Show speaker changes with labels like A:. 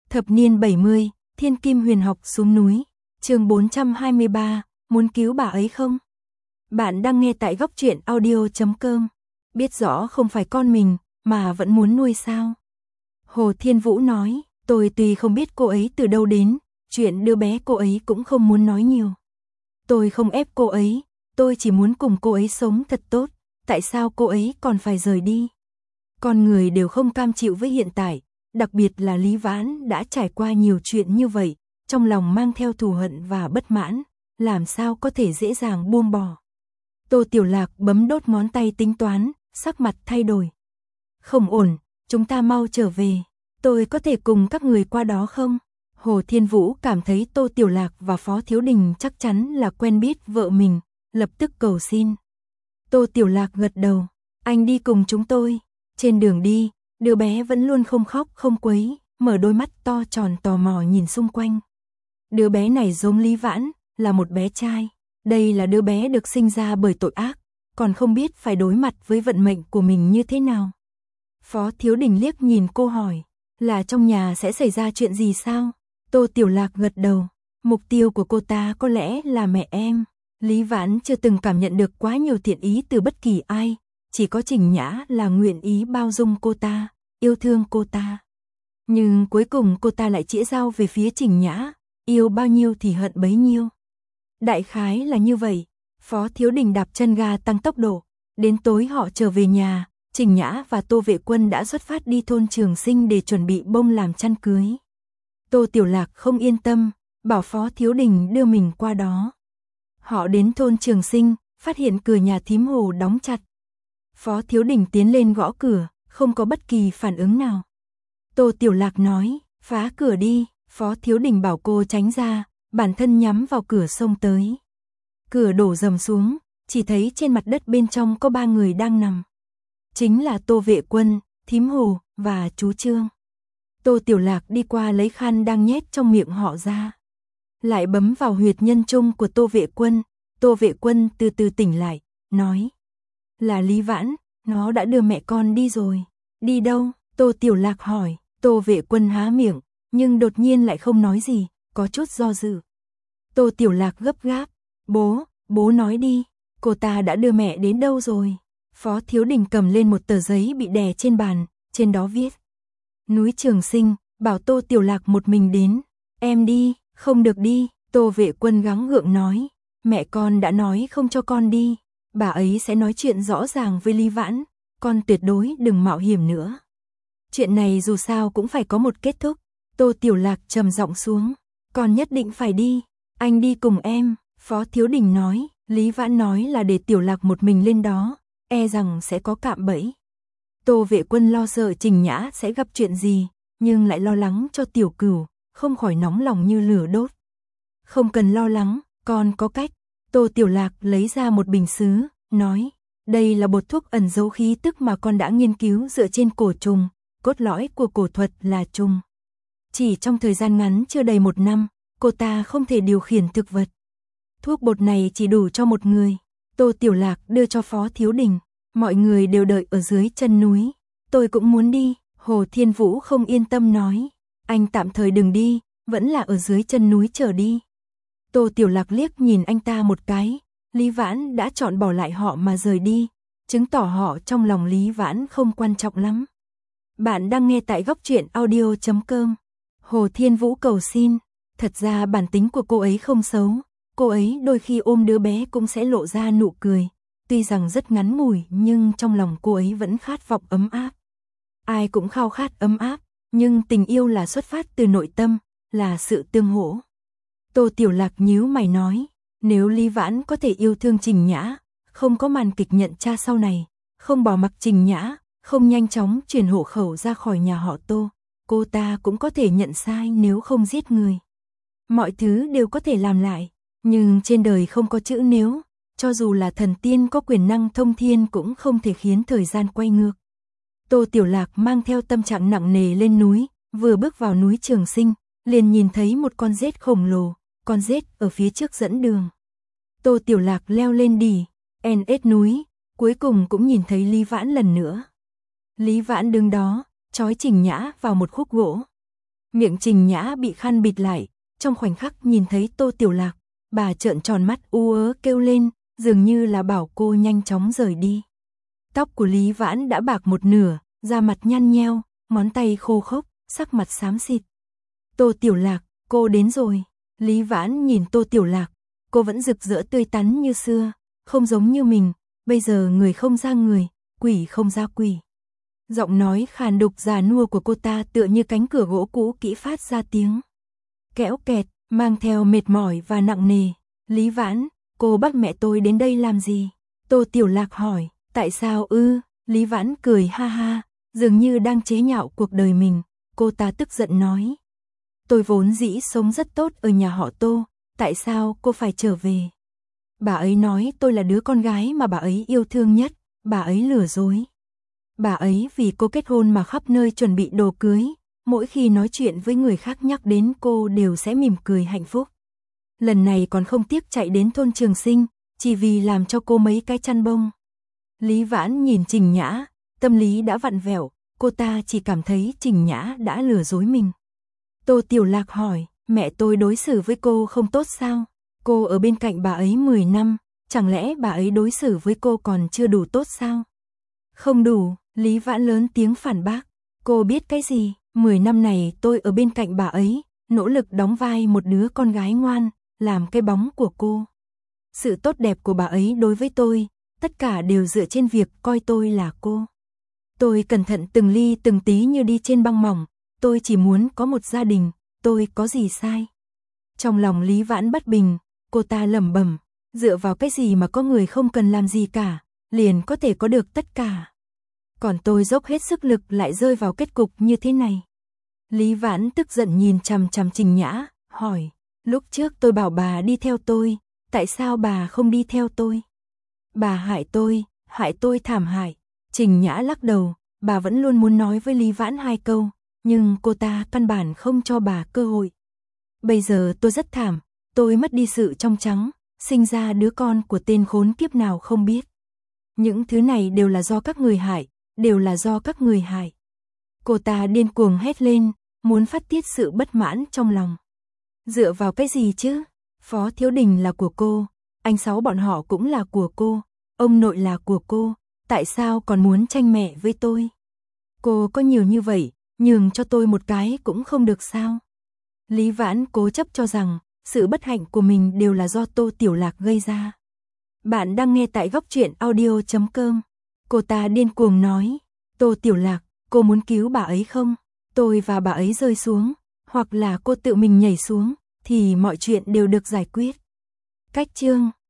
A: Thập niên 70, Thiên Kim Huyền Học xuống núi. Chương 423, muốn cứu bà ấy không? Bạn đang nghe tại góc truyện audio.com. Biết rõ không phải con mình, mà vẫn muốn nuôi sao? Hồ Thiên Vũ nói, tôi tuy không biết cô ấy từ đâu đến, chuyện đưa bé cô ấy cũng không muốn nói nhiều. Tôi không ép cô ấy, tôi chỉ muốn cùng cô ấy sống thật tốt, tại sao cô ấy còn phải rời đi? Con người đều không cam chịu với hiện tại, đặc biệt là Lý Vãn đã trải qua nhiều chuyện như vậy, trong lòng mang theo thù hận và bất mãn, làm sao có thể dễ dàng buông bỏ. Tô Tiểu Lạc bấm đốt ngón tay tính toán, sắc mặt thay đổi. Không ổn, chúng ta mau trở về, tôi có thể cùng các người qua đó không? Hồ Thiên Vũ cảm thấy Tô Tiểu Lạc và Phó Thiếu Đình chắc chắn là quen biết vợ mình, lập tức cầu xin. Tô Tiểu Lạc gật đầu, anh đi cùng chúng tôi. Trên đường đi, đứa bé vẫn luôn không khóc không quấy, mở đôi mắt to tròn tò mò nhìn xung quanh. Đứa bé này giống Lý Vãn, là một bé trai. Đây là đứa bé được sinh ra bởi tội ác, còn không biết phải đối mặt với vận mệnh của mình như thế nào. Phó Thiếu Đình liếc nhìn cô hỏi, là trong nhà sẽ xảy ra chuyện gì sao? Tô Tiểu Lạc gật đầu, mục tiêu của cô ta có lẽ là mẹ em. Lý Vãn chưa từng cảm nhận được quá nhiều thiện ý từ bất kỳ ai, chỉ có Trình Nhã là nguyện ý bao dung cô ta, yêu thương cô ta. Nhưng cuối cùng cô ta lại chĩa dao về phía Trình Nhã, yêu bao nhiêu thì hận bấy nhiêu. Đại khái là như vậy, Phó Thiếu Đình đạp chân ga tăng tốc độ, đến tối họ trở về nhà, Trình Nhã và Tô Vệ Quân đã xuất phát đi thôn Trường Sinh để chuẩn bị bông làm chăn cưới. Tô Tiểu Lạc không yên tâm, bảo Phó Thiếu Đình đưa mình qua đó. Họ đến thôn Trường Sinh, phát hiện cửa nhà thím Hồ đóng chặt. Phó Thiếu Đình tiến lên gõ cửa, không có bất kỳ phản ứng nào. Tô Tiểu Lạc nói, phá cửa đi, Phó Thiếu Đình bảo cô tránh ra, bản thân nhắm vào cửa xông tới. Cửa đổ rầm xuống, chỉ thấy trên mặt đất bên trong có 3 người đang nằm. Chính là Tô Vệ Quân, thím Hồ và chú Trương. Tô Tiểu Lạc đi qua lấy khăn đang nhét trong miệng họ ra. Lại bấm vào huyệt nhân trung của Tô Vệ Quân. Tô Vệ Quân từ từ tỉnh lại, nói. Là Lý Vãn, nó đã đưa mẹ con đi rồi. Đi đâu? Tô Tiểu Lạc hỏi. Tô Vệ Quân há miệng, nhưng đột nhiên lại không nói gì, có chút do dự. Tô Tiểu Lạc gấp gáp. Bố nói đi, cô ta đã đưa mẹ đến đâu rồi? Phó Thiếu Đình cầm lên một tờ giấy bị đè trên bàn, trên đó viết. Núi Trường Sinh, bảo Tô Tiểu Lạc một mình đến. Em đi, không được đi, Tô Vệ Quân gắng gượng nói. Mẹ con đã nói không cho con đi. Bà ấy sẽ nói chuyện rõ ràng với Lý Vãn, con tuyệt đối đừng mạo hiểm nữa. Chuyện này dù sao cũng phải có một kết thúc. Tô Tiểu Lạc trầm giọng xuống, con nhất định phải đi, anh đi cùng em. Phó Thiếu Đình nói, Lý Vãn nói là để Tiểu Lạc một mình lên đó, e rằng sẽ có cạm bẫy. Tô Vệ Quân lo sợ Trình Nhã sẽ gặp chuyện gì, nhưng lại lo lắng cho Tiểu Cửu, không khỏi nóng lòng như lửa đốt. Không cần lo lắng, con có cách. Tô Tiểu Lạc lấy ra một bình sứ, nói, đây là bột thuốc ẩn giấu khí tức mà con đã nghiên cứu dựa trên cổ trùng, cốt lõi của cổ thuật là trùng. Chỉ trong thời gian ngắn chưa đầy 1 năm, cô ta không thể điều khiển thực vật. Thuốc bột này chỉ đủ cho một người. Tô Tiểu Lạc đưa cho Phó Thiếu Đình, mọi người đều đợi ở dưới chân núi. Tôi cũng muốn đi, Hồ Thiên Vũ không yên tâm nói, anh tạm thời đừng đi, vẫn là ở dưới chân núi chờ đi. Tô Tiểu Lạc liếc nhìn anh ta một cái, Lý Vãn đã chọn bỏ lại họ mà rời đi, chứng tỏ họ trong lòng Lý Vãn không quan trọng lắm. Bạn đang nghe tại góc truyện audio.com. Hồ Thiên Vũ cầu xin, thật ra bản tính của cô ấy không xấu, cô ấy đôi khi ôm đứa bé cũng sẽ lộ ra nụ cười, tuy rằng rất ngắn ngủi nhưng trong lòng cô ấy vẫn khát vọng ấm áp. Ai cũng khao khát ấm áp, nhưng tình yêu là xuất phát từ nội tâm, là sự tương hỗ. Tô Tiểu Lạc nhíu mày nói, nếu Lý Vãn có thể yêu thương Trình Nhã, không có màn kịch nhận cha sau này, không bỏ mặc Trình Nhã, không nhanh chóng chuyển hộ khẩu ra khỏi nhà họ Tô, cô ta cũng có thể nhận sai nếu không giết người. Mọi thứ đều có thể làm lại, nhưng trên đời không có chữ nếu, cho dù là thần tiên có quyền năng thông thiên cũng không thể khiến thời gian quay ngược. Tô Tiểu Lạc mang theo tâm trạng nặng nề lên núi, vừa bước vào núi Trường Sinh, liền nhìn thấy một con rết khổng lồ, con rết ở phía trước dẫn đường. Tô Tiểu Lạc leo lên đỉ, NS núi, cuối cùng cũng nhìn thấy Lý Vãn lần nữa. Lý Vãn đứng đó, trói Trình Nhã vào một khúc gỗ. Miệng Trình Nhã bị khăn bịt lại, trong khoảnh khắc nhìn thấy Tô Tiểu Lạc, bà trợn tròn mắt u ớ kêu lên, dường như là bảo cô nhanh chóng rời đi. Tóc của Lý Vãn đã bạc một nửa, da mặt nhăn nheo, ngón tay khô khốc, sắc mặt xám xịt. Tô Tiểu Lạc, cô đến rồi. Lý Vãn nhìn Tô Tiểu Lạc, cô vẫn rực rỡ tươi tắn như xưa, không giống như mình, bây giờ người không ra người, quỷ không ra quỷ. Giọng nói khàn đục già nua của cô ta tựa như cánh cửa gỗ cũ kỹ phát ra tiếng kéo kẹt, mang theo mệt mỏi và nặng nề. Lý Vãn, cô bắt mẹ tôi đến đây làm gì? Tô Tiểu Lạc hỏi, tại sao ư? Lý Vãn cười ha ha, dường như đang chế nhạo cuộc đời mình. Cô ta tức giận nói, tôi vốn dĩ sống rất tốt ở nhà họ Tô, tại sao cô phải trở về? Bà ấy nói tôi là đứa con gái mà bà ấy yêu thương nhất, bà ấy lừa dối. Bà ấy vì cô kết hôn mà khắp nơi chuẩn bị đồ cưới, mỗi khi nói chuyện với người khác nhắc đến cô đều sẽ mỉm cười hạnh phúc. Lần này còn không tiếc chạy đến thôn Trường Sinh, chỉ vì làm cho cô mấy cái chăn bông. Lý Vãn nhìn Trình Nhã, tâm lý đã vặn vẹo, cô ta chỉ cảm thấy Trình Nhã đã lừa dối mình. Tô Tiểu Lạc hỏi, mẹ tôi đối xử với cô không tốt sao? Cô ở bên cạnh bà ấy 10 năm, chẳng lẽ bà ấy đối xử với cô còn chưa đủ tốt sao? Không đủ, Lý Vãn lớn tiếng phản bác. Cô biết cái gì? 10 năm này tôi ở bên cạnh bà ấy, nỗ lực đóng vai một đứa con gái ngoan, làm cái bóng của cô. Sự tốt đẹp của bà ấy đối với tôi, tất cả đều dựa trên việc coi tôi là cô. Tôi cẩn thận từng ly từng tí như đi trên băng mỏng, tôi chỉ muốn có một gia đình, tôi có gì sai? Trong lòng Lý Vãn bất bình, cô ta lẩm bẩm, dựa vào cái gì mà có người không cần làm gì cả, liền có thể có được tất cả. Còn tôi dốc hết sức lực lại rơi vào kết cục như thế này. Lý Vãn tức giận nhìn chằm chằm Trình Nhã, hỏi, lúc trước tôi bảo bà đi theo tôi, tại sao bà không đi theo tôi? Bà hại tôi thảm hại. Trình Nhã lắc đầu, bà vẫn luôn muốn nói với Lý Vãn 2 câu, nhưng cô ta căn bản không cho bà cơ hội. Bây giờ tôi rất thảm, tôi mất đi sự trong trắng, sinh ra đứa con của tên khốn kiếp nào không biết. Những thứ này đều là do các người hại, đều là do các người hại. Cô ta điên cuồng hét lên, muốn phát tiết sự bất mãn trong lòng. Dựa vào cái gì chứ? Phó Thiếu Đình là của cô, anh Sáu bọn họ cũng là của cô, ông nội là của cô, tại sao còn muốn tranh mẹ với tôi? Cô có nhiều như vậy, nhường cho tôi một cái cũng không được sao? Lý Vãn cố chấp cho rằng, sự bất hạnh của mình đều là do Tô Tiểu Lạc gây ra. Bạn đang nghe tại góc truyện audio.com. Cô ta điên cuồng nói, Tô Tiểu Lạc, cô muốn cứu bà ấy không? Tôi và bà ấy rơi xuống, hoặc là cô tự mình nhảy xuống, thì mọi chuyện đều được giải quyết. Cách chương